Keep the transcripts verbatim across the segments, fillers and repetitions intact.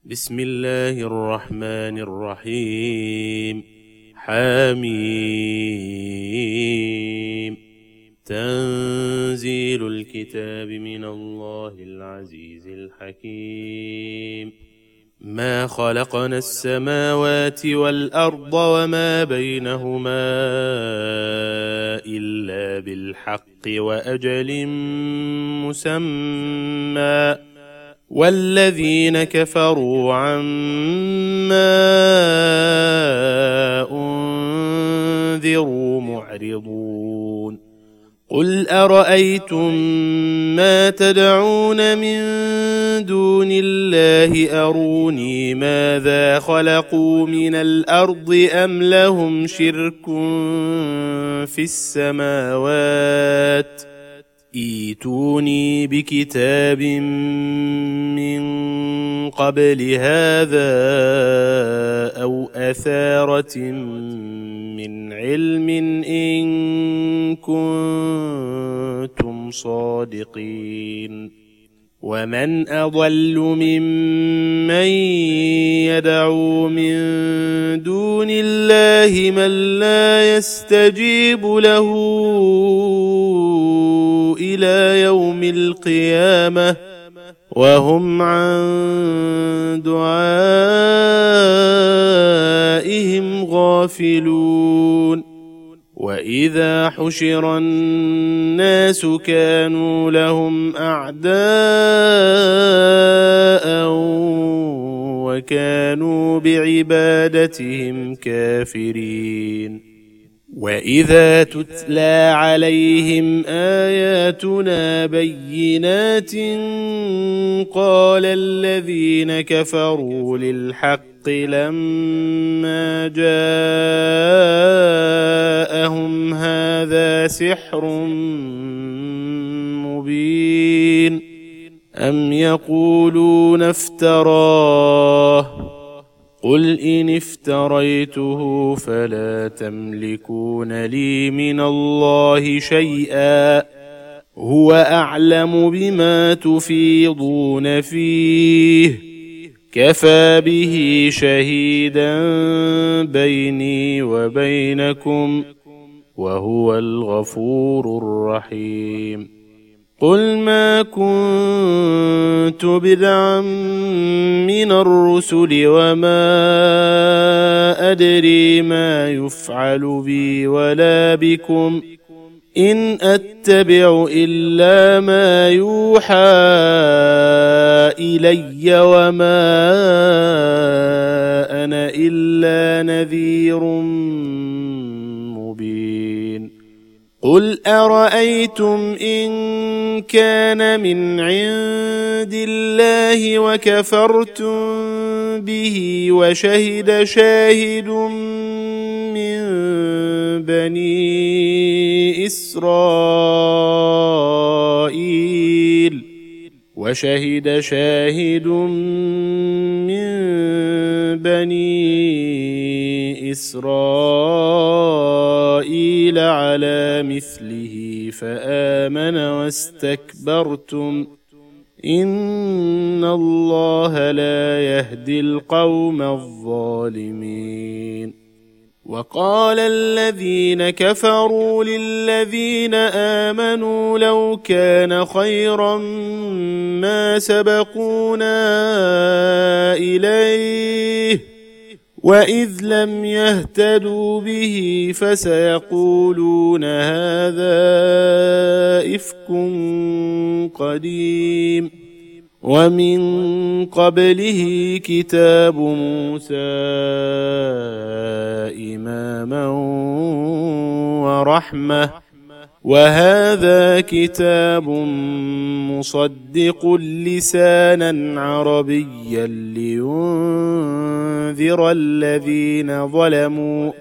بسم الله الرحمن الرحيم. حميم. تنزيل الكتاب من الله العزيز الحكيم. ما خلقنا السماوات والأرض وما بينهما إلا بالحق وأجل مسمى، والذين كفروا عما أنذروا معرضون. قل أرأيتم ما تدعون من دون الله أروني ماذا خلقوا من الأرض أم لهم شرك في السماوات؟ ائتوني بكتاب من قبل هذا أو أثارة من علم إن كنتم صادقين. ومن أضل ممن يدعو من دون الله من لا يستجيب له إلى يوم القيامة وهم عن دعائهم غافلون. وإذا حشر الناس كانوا لهم أعداء وكانوا بعبادتهم كافرين. وإذا تتلى عليهم آياتنا بينات قال الذين كفروا للحق لما جاءهم هذا سحر مبين أم يقولون افتراه قل إن افتريته فلا تملكون لي من الله شيئا هو أعلم بما تفيضون فيه كفى به شهيدا بيني وبينكم وهو الغفور الرحيم. قل ما كنت بدعا من الرسل وما أدري ما يفعل بي ولا بكم إن أتبع إلا ما يوحى إلي وما أنا إلا نذير مبين. قل أرأيتم إن كان من عند الله وكفرتم به وشهد شاهد من بني إسرائيل وشهد شاهد من بني إسرائيل على مثله فآمن واستكبرتم إن الله لا يهدي القوم الظالمين. وقال الذين كفروا للذين آمنوا لو كان خيرا ما سبقونا إليه وإذ لم يهتدوا به فسيقولون هذا إفك قديم. ومن قبله كتاب موسى إماما ورحمة وهذا كتاب مصدق لسانا عربيا لينذر الذين ظلموا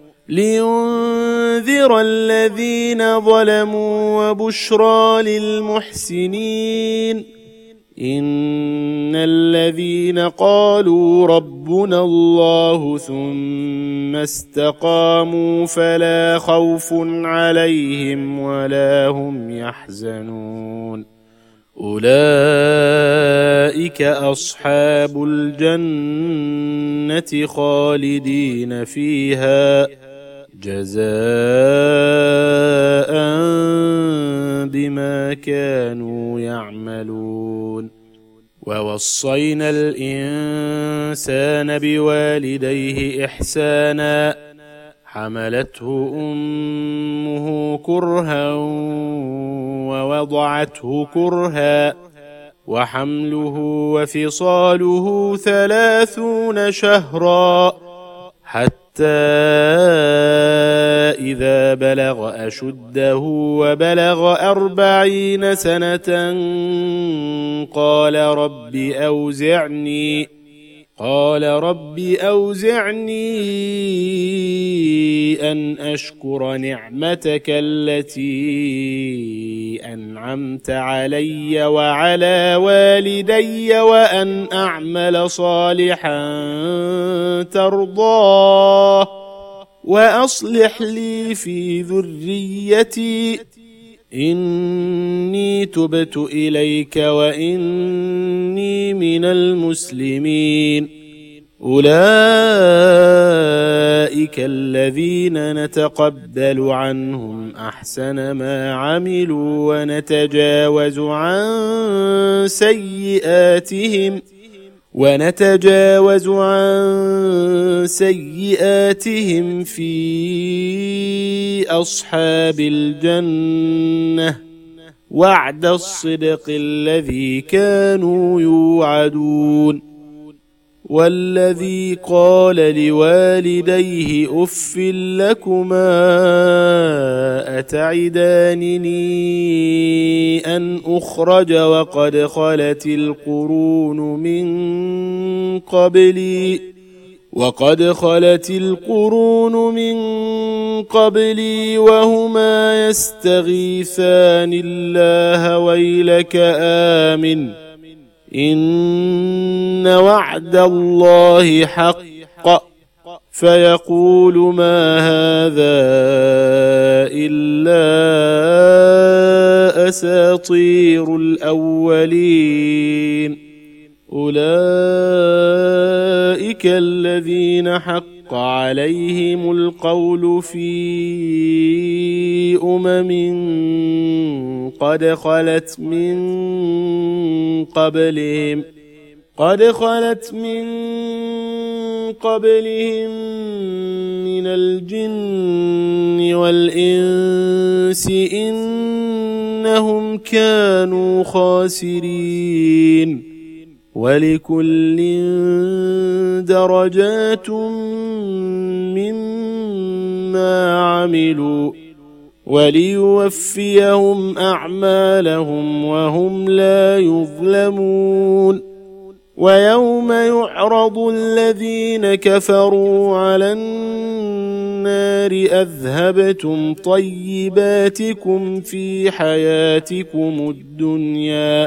لينذر الذين ظلموا وبشرى للمحسنين. إن الذين قالوا ربنا الله ثم استقاموا فلا خوف عليهم ولا هم يحزنون. أولئك أصحاب الجنة خالدين فيها جزاء بما كانوا يعملون. ووصينا الإنسان بوالديه إحسانا حملته أمه كرها ووضعته كرها وحمله وفصاله ثلاثون شهرا حتى إذا بلغ أشده وبلغ أربعين سنة قال رب أوزعني قال رب أوزعني أن أشكر نعمتك التي أنعمت علي وعلى والدي وأن أعمل صالحا ترضاه وأصلح لي في ذريتي إني تبت إليك وإني من المسلمين. أولئك الذين نتقبل عنهم أحسن ما عملوا ونتجاوز عن سيئاتهم ونتجاوز عن سيئاتهم في أصحاب الجنة وعد الصدق الذي كانوا يوعدون. والذي قال لوالديه أف لكما أتعدانني أن أخرج وقد خلت القرون من قبلي وقد خلت القرون من قبلي وهما يستغيثان الله ويلك آمن إن وعد الله حق فيقول ما هذا إلا أساطير الأولين. أولئك الذين حق عليهم القول في أمم قد خلت من قبلهم قد خلت من قبلهم من الجن والإنس إنهم كانوا خاسرين. ولكل درجات مما عملوا وليوفيهم أعمالهم وهم لا يظلمون. ويوم يعرض الذين كفروا على النار أذهبتم طيباتكم في حياتكم الدنيا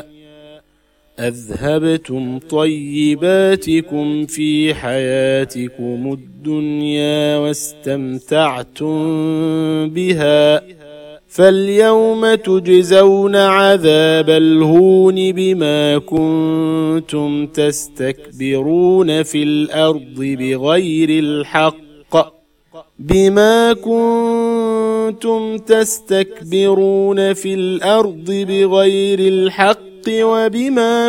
أذهبتم طيباتكم في حياتكم الدنيا واستمتعتم بها فاليوم تجزون عذاب الهون بما كنتم تستكبرون في الأرض بغير الحق بما كنتم تستكبرون في الأرض بغير الحق وبما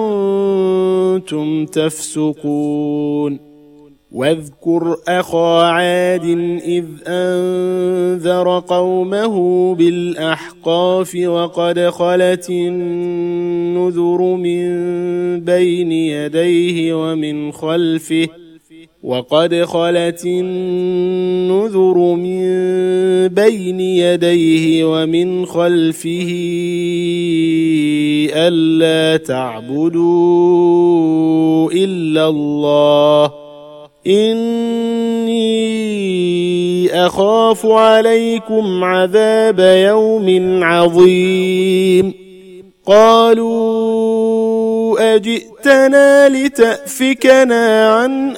كنتم تفسقون. واذكر أخا عاد إذ أنذر قومه بالأحقاف وقد خلت النذر من بين يديه ومن خلفه وقد خلت النذر من بين يديه ومن خلفه ألا تعبدوا إلا الله إني أخاف عليكم عذاب يوم عظيم. قالوا أجئتنا لتأفكنا عن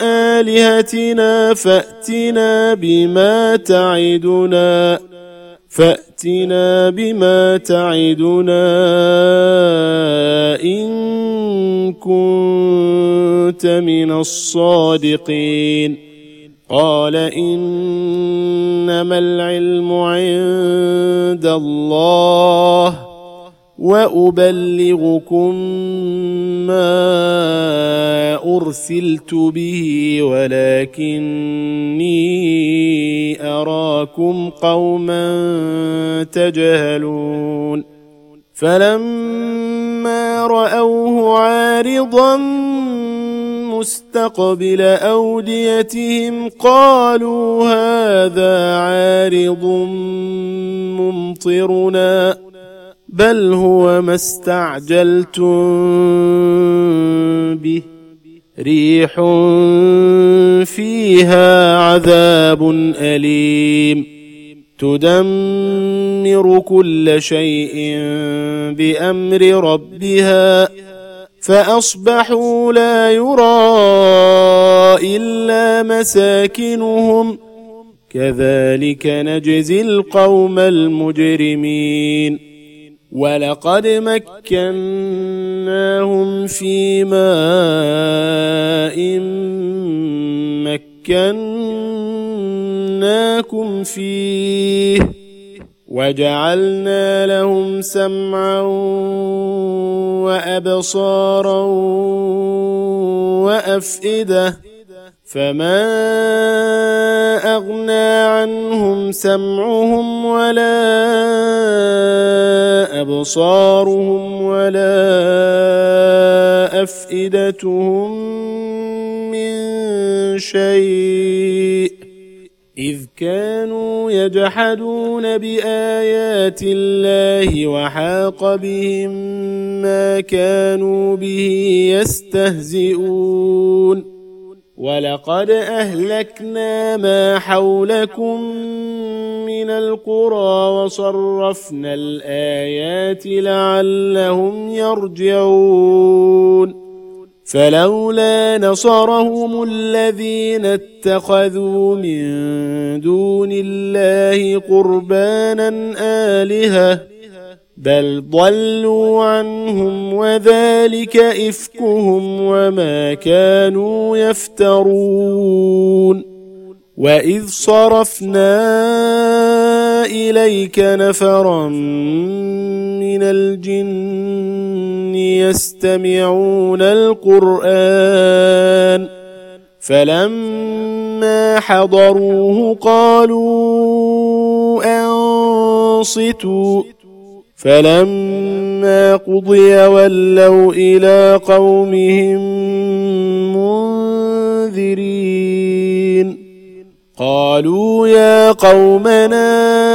آلهتنا فأتنا بما تعدنا فأتنا فأتنا بما تعدنا إن كنت من الصادقين قال إنما العلم عند الله وأبلغكم ما أرسلت به ولكني أراكم قوما تجهلون فلما رأوه عارضا مستقبل أوديتهم قالوا هذا عارض ممطرنا بل هو ما استعجلتم به ريح فيها عذاب أليم تدمر كل شيء بأمر ربها فأصبحوا لا يرى إلا مساكنهم كذلك نجزي القوم المجرمين ولقد مكناهم في ماء مكناكم فيه وجعلنا لهم سمعا وأبصارا وأفئدة فما أغنى عنهم سمعهم ولا أبصارهم ولا أفئدتهم من شيء إذ كانوا يجحدون بآيات الله وحاق بهم ما كانوا به يستهزئون ولقد أهلكنا ما حولكم من القرى وصرفنا الآيات لعلهم يرجعون فلولا نصرهم الذين اتخذوا من دون الله قربانا آلهة بل ضلوا عنهم وذلك إفكهم وما كانوا يفترون وإذ صرفنا إليك نفرا من الجن يستمعون القرآن فلما حضروه قالوا أنصتوا فلما قضي ولوا إلى قومهم منذرين قالوا يا قومنا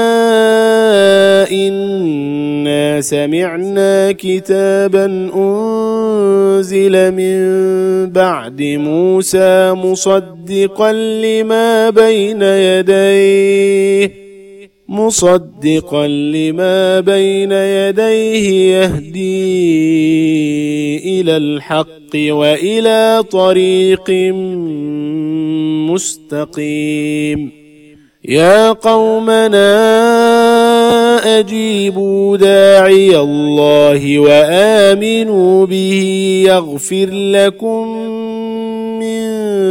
إنا سمعنا كتابا أنزل من بعد موسى مصدقا لما بين يديه مصدقا لما بين يديه يهدي إلى الحق وإلى طريق مستقيم يا قومنا أجيبوا داعي الله وآمنوا به يغفر لكم من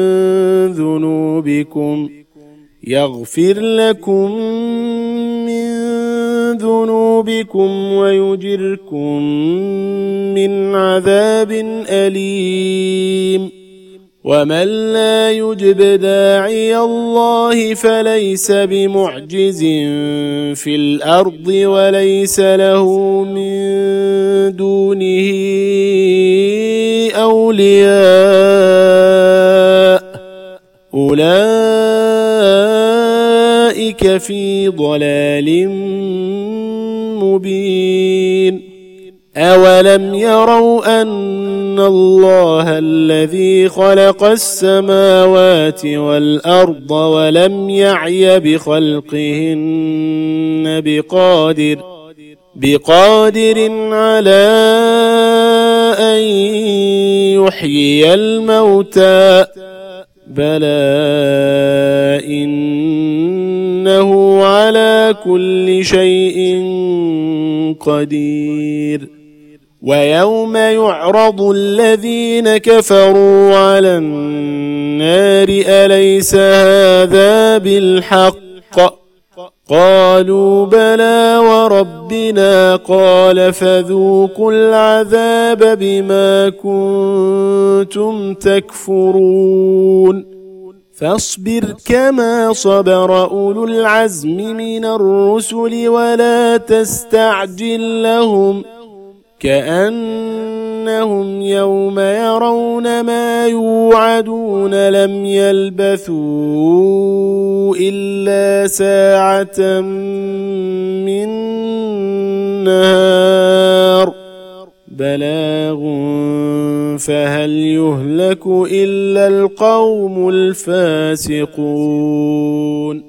ذنوبكم يغفر لكم من ذنوبكم ويجركم من عذاب أليم ومن لا يجب داعي الله فليس بمعجز في الأرض وليس له من دونه أولياء أولئك في ضلال مبين أولم يروا أن الله الذي خلق السماوات والأرض ولم يعي بخلقهن بقادر بقادر على أن يحيي الموتى بلى إنه على كل شيء قدير ويوم يعرض الذين كفروا على النار أليس هذا بالحق قالوا بلى وربنا قال فذوقوا العذاب بما كنتم تكفرون فاصبر كما صبر أولو العزم من الرسل ولا تستعجل لهم كأنهم يوم يرون ما يوعدون لم يلبثوا إلا ساعة من نهار بلاغ فهل يهلك إلا القوم الفاسقون